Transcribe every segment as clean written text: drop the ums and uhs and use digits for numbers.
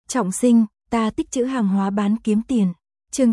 Trọng sinh, ta tích trữ hàng hóa bán kiếm tiền. Chương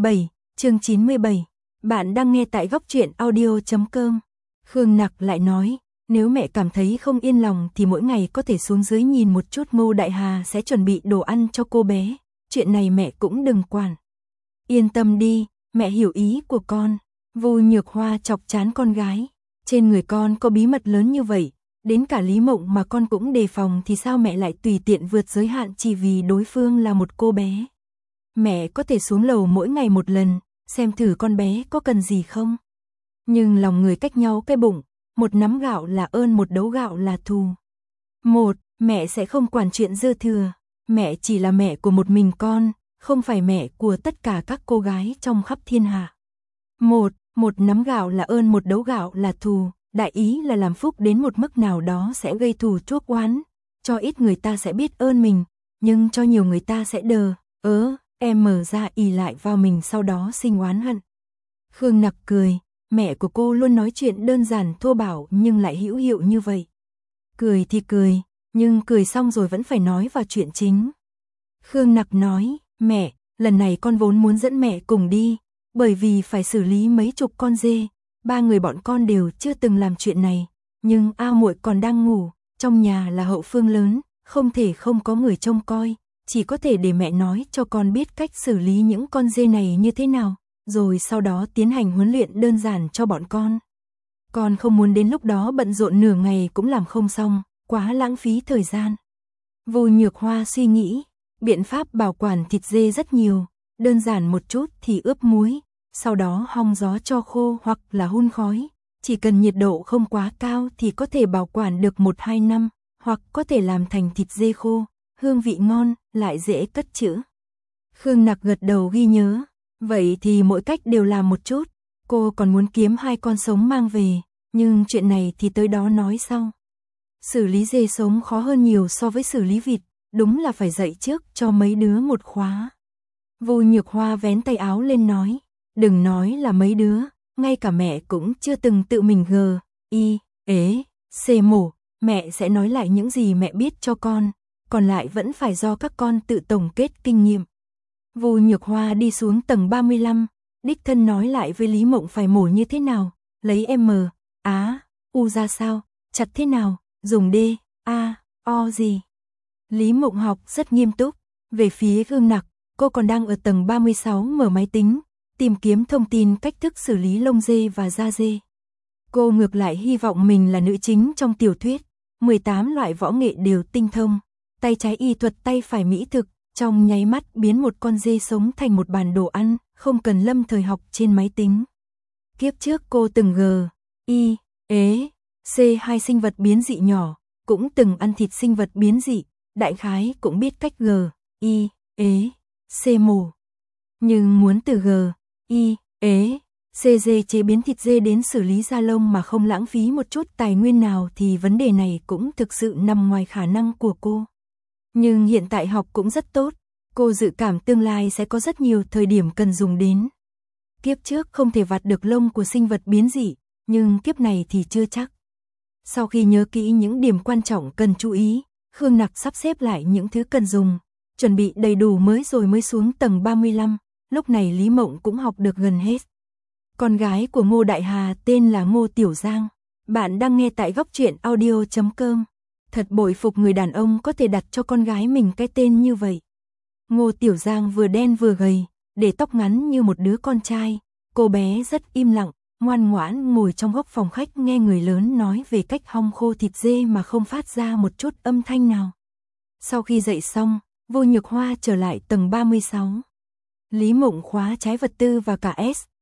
97. Bạn đang nghe tại góc truyện audio.com. Khương Nặc lại nói, nếu mẹ cảm thấy không yên lòng thì mỗi ngày có thể xuống dưới nhìn một chút, Ngô Đại Hà sẽ chuẩn bị đồ ăn cho cô bé. Chuyện này mẹ cũng đừng quản. Yên tâm đi, mẹ hiểu ý của con. Vu Nhược Hoa chọc chán con gái. Trên người con có bí mật lớn như vậy, đến cả Lý Mộng mà con cũng đề phòng thì sao mẹ lại tùy tiện vượt giới hạn chỉ vì đối phương là một cô bé. Mẹ có thể xuống lầu mỗi ngày một lần, xem thử con bé có cần gì không. Nhưng lòng người cách nhau cái bụng, một nắm gạo là ơn, một đấu gạo là thù. Mẹ sẽ không quản chuyện dư thừa, mẹ chỉ là mẹ của một mình con, không phải mẹ của tất cả các cô gái trong khắp thiên hạ. Một nắm gạo là ơn, một đấu gạo là thù, đại ý là làm phúc đến một mức nào đó sẽ gây thù chuốc oán, cho ít người ta sẽ biết ơn mình, nhưng cho nhiều người ta sẽ em mở ra ỷ lại vào mình sau đó sinh oán hận. Khương Nặc cười, mẹ của cô luôn nói chuyện đơn giản thô bạo nhưng lại hữu hiệu như vậy. Cười thì cười, nhưng cười xong rồi vẫn phải nói vào chuyện chính. Khương Nặc nói, mẹ, lần này con vốn muốn dẫn mẹ cùng đi, bởi vì phải xử lý mấy chục con dê, 3 người bọn con đều chưa từng làm chuyện này, nhưng A muội còn đang ngủ, trong nhà là hậu phương lớn, không thể không có người trông coi, chỉ có thể để mẹ nói cho con biết cách xử lý những con dê này như thế nào, rồi sau đó tiến hành huấn luyện đơn giản cho bọn con. Con không muốn đến lúc đó bận rộn nửa ngày cũng làm không xong, quá lãng phí thời gian. Vu Nhược Hoa suy nghĩ, biện pháp bảo quản thịt dê rất nhiều, đơn giản một chút thì ướp muối, sau đó hong gió cho khô hoặc là hun khói, chỉ cần nhiệt độ không quá cao thì có thể bảo quản được 1-2 năm, hoặc có thể làm thành thịt dê khô, hương vị ngon, lại dễ cất trữ. Khương Nặc gật đầu ghi nhớ, vậy thì mỗi cách đều làm một chút, cô còn muốn kiếm 2 con sống mang về, nhưng chuyện này thì tới đó nói sau. Xử lý dê sống khó hơn nhiều so với xử lý vịt, đúng là phải dạy trước cho mấy đứa một khóa. Vu Nhược Hoa vén tay áo lên nói, đừng nói là mấy đứa, ngay cả mẹ cũng chưa từng tự mình mổ, mẹ sẽ nói lại những gì mẹ biết cho con, còn lại vẫn phải do các con tự tổng kết kinh nghiệm. Vu Nhược Hoa đi xuống tầng 35, đích thân nói lại với Lý Mộng phải mổ như thế nào, lấy U ra sao, chặt thế nào, dùng O gì. Lý Mộng học rất nghiêm túc, về phía Khương Nặc, cô còn đang ở tầng 36 mở máy tính, tìm kiếm thông tin cách thức xử lý lông dê và da dê. Cô ngược lại hy vọng mình là nữ chính trong tiểu thuyết, 18 loại võ nghệ đều tinh thông, tay trái y thuật tay phải mỹ thực, trong nháy mắt biến một con dê sống thành một bàn đồ ăn, không cần lâm thời học trên máy tính. Kiếp trước cô từng hai sinh vật biến dị nhỏ, cũng từng ăn thịt sinh vật biến dị, đại khái cũng biết cách mổ. Nhưng muốn từ chế biến thịt dê đến xử lý da lông mà không lãng phí một chút tài nguyên nào thì vấn đề này cũng thực sự nằm ngoài khả năng của cô. Nhưng hiện tại học cũng rất tốt, cô dự cảm tương lai sẽ có rất nhiều thời điểm cần dùng đến. Kiếp trước không thể vặt được lông của sinh vật biến dị, nhưng kiếp này thì chưa chắc. Sau khi nhớ kỹ những điểm quan trọng cần chú ý, Khương Nặc sắp xếp lại những thứ cần dùng, chuẩn bị đầy đủ mới xuống tầng 35, lúc này Lý Mộng cũng học được gần hết. Con gái của Ngô Đại Hà tên là Ngô Tiểu Giang, bạn đang nghe tại góc truyện audio.com. Thật bội phục người đàn ông có thể đặt cho con gái mình cái tên như vậy. Ngô Tiểu Giang vừa đen vừa gầy, để tóc ngắn như một đứa con trai, cô bé rất im lặng, ngoan ngoãn ngồi trong góc phòng khách nghe người lớn nói về cách hong khô thịt dê mà không phát ra một chút âm thanh nào. Sau khi dạy xong, Vu Nhược Hoa trở lại tầng 36. Lý Mộng khóa trái vật tư và cả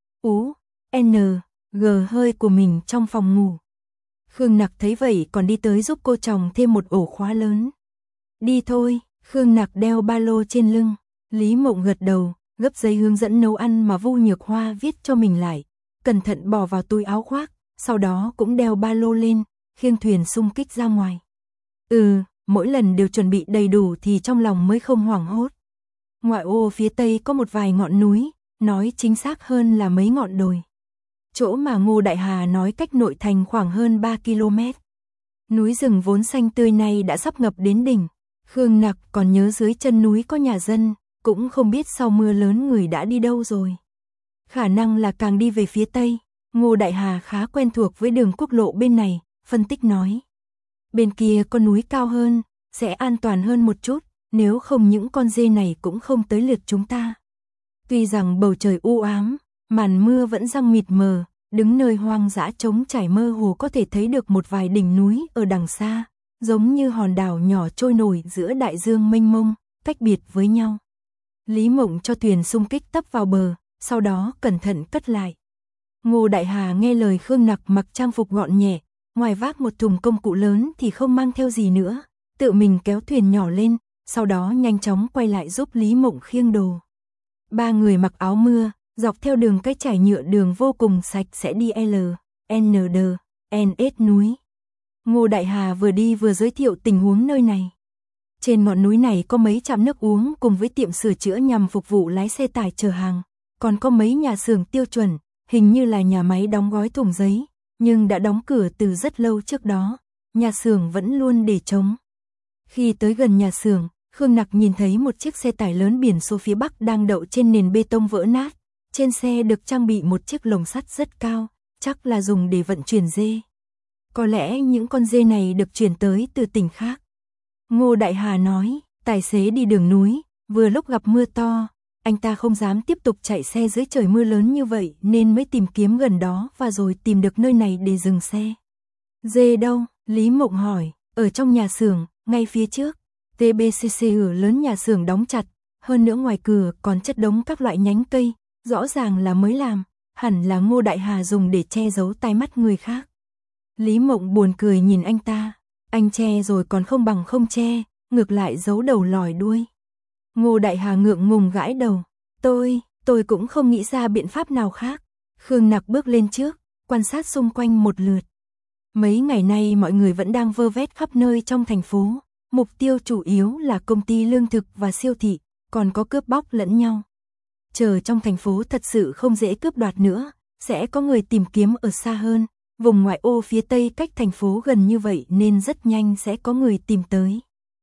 G hơi của mình trong phòng ngủ. Khương Nặc thấy vậy còn đi tới giúp cô chồng thêm một ổ khóa lớn. Đi thôi, Khương Nặc đeo ba lô trên lưng. Lý Mộng gật đầu, gấp giấy hướng dẫn nấu ăn mà Vu Nhược Hoa viết cho mình lại, cẩn thận bỏ vào túi áo khoác, sau đó cũng đeo ba lô lên, khiêng thuyền xung kích ra ngoài. Mỗi lần đều chuẩn bị đầy đủ thì trong lòng mới không hoảng hốt. Ngoại ô phía tây có một vài ngọn núi, nói chính xác hơn là mấy ngọn đồi. Chỗ mà Ngô Đại Hà nói cách nội thành khoảng hơn 3 km. Núi rừng vốn xanh tươi này đã sắp ngập đến đỉnh. Khương Nặc còn nhớ dưới chân núi có nhà dân, cũng không biết sau mưa lớn người đã đi đâu rồi. Khả năng là càng đi về phía tây. Ngô Đại Hà khá quen thuộc với đường quốc lộ bên này, phân tích nói. Bên kia có núi cao hơn, sẽ an toàn hơn một chút, nếu không những con dê này cũng không tới lượt chúng ta. Tuy rằng bầu trời u ám, màn mưa vẫn giăng mịt mờ, đứng nơi hoang dã trống trải mơ hồ có thể thấy được một vài đỉnh núi ở đằng xa, giống như hòn đảo nhỏ trôi nổi giữa đại dương mênh mông, cách biệt với nhau. Lý Mộng cho thuyền xung kích tấp vào bờ, sau đó cẩn thận cất lại. Ngô Đại Hà nghe lời Khương Nặc mặc trang phục gọn nhẹ, ngoài vác một thùng công cụ lớn thì không mang theo gì nữa, tự mình kéo thuyền nhỏ lên, sau đó nhanh chóng quay lại giúp Lý Mộng khiêng đồ. Ba người mặc áo mưa, dọc theo đường cái trải nhựa đường vô cùng sạch sẽ đi NS núi. Ngô Đại Hà vừa đi vừa giới thiệu tình huống nơi này. Trên ngọn núi này có mấy trạm nước uống cùng với tiệm sửa chữa nhằm phục vụ lái xe tải chở hàng, còn có mấy nhà xưởng tiêu chuẩn, hình như là nhà máy đóng gói thùng giấy, nhưng đã đóng cửa từ rất lâu trước đó, nhà xưởng vẫn luôn để trống. Khi tới gần nhà xưởng, Khương Nặc nhìn thấy một chiếc xe tải lớn biển số phía Bắc đang đậu trên nền bê tông vỡ nát, trên xe được trang bị một chiếc lồng sắt rất cao, chắc là dùng để vận chuyển dê. Có lẽ những con dê này được chuyển tới từ tỉnh khác. Ngô Đại Hà nói, tài xế đi đường núi, vừa lúc gặp mưa to, anh ta không dám tiếp tục chạy xe dưới trời mưa lớn như vậy nên mới tìm kiếm gần đó và rồi tìm được nơi này để dừng xe. Dê đâu? Lý Mộng hỏi, ở trong nhà xưởng, ngay phía trước. TBCC ở lớn nhà xưởng đóng chặt, hơn nữa ngoài cửa còn chất đống các loại nhánh cây, rõ ràng là mới làm, hẳn là Ngô Đại Hà dùng để che giấu tai mắt người khác. Lý Mộng buồn cười nhìn anh ta, anh che rồi còn không bằng không che, ngược lại giấu đầu lòi đuôi. Ngô Đại Hà ngượng ngùng gãi đầu, tôi cũng không nghĩ ra biện pháp nào khác. Khương Nặc bước lên trước, quan sát xung quanh một lượt. Mấy ngày nay mọi người vẫn đang vơ vét khắp nơi trong thành phố, mục tiêu chủ yếu là công ty lương thực và siêu thị, còn có cướp bóc lẫn nhau. Chờ trong thành phố thật sự không dễ cướp đoạt nữa, sẽ có người tìm kiếm ở xa hơn, vùng ngoại ô phía tây cách thành phố gần như vậy nên rất nhanh sẽ có người tìm tới.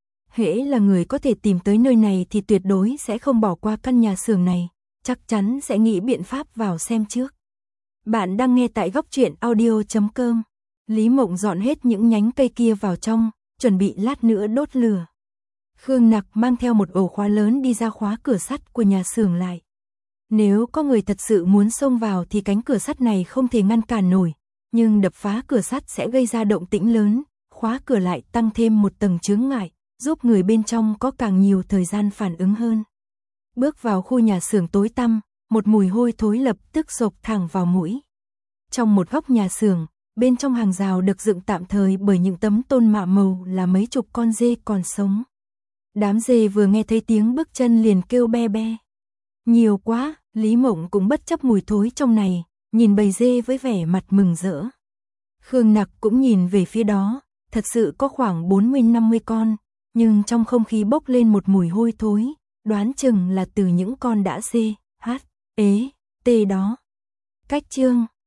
Hễ là người có thể tìm tới nơi này thì tuyệt đối sẽ không bỏ qua căn nhà xưởng này, chắc chắn sẽ nghĩ biện pháp vào xem trước. Bạn đang nghe tại góc truyện audio.com. Lý Mộng dọn hết những nhánh cây kia vào trong, chuẩn bị lát nữa đốt lửa. Khương Nặc mang theo một ổ khóa lớn đi ra khóa cửa sắt của nhà xưởng lại. Nếu có người thật sự muốn xông vào thì cánh cửa sắt này không thể ngăn cản nổi, nhưng đập phá cửa sắt sẽ gây ra động tĩnh lớn, khóa cửa lại tăng thêm một tầng chướng ngại, giúp người bên trong có càng nhiều thời gian phản ứng hơn. Bước vào khu nhà xưởng tối tăm, một mùi hôi thối lập tức xộc thẳng vào mũi. Trong một góc nhà xưởng, bên trong hàng rào được dựng tạm thời bởi những tấm tôn mạ màu là mấy chục con dê còn sống. Đám dê vừa nghe thấy tiếng bước chân liền kêu be be. Nhiều quá, Lý Mộng cũng bất chấp mùi thối trong này, nhìn bầy dê với vẻ mặt mừng rỡ. Khương Nặc cũng nhìn về phía đó, thật sự có khoảng 40-50 con, nhưng trong không khí bốc lên một mùi hôi thối, đoán chừng là từ những con đã dê, tê đó. Cách chương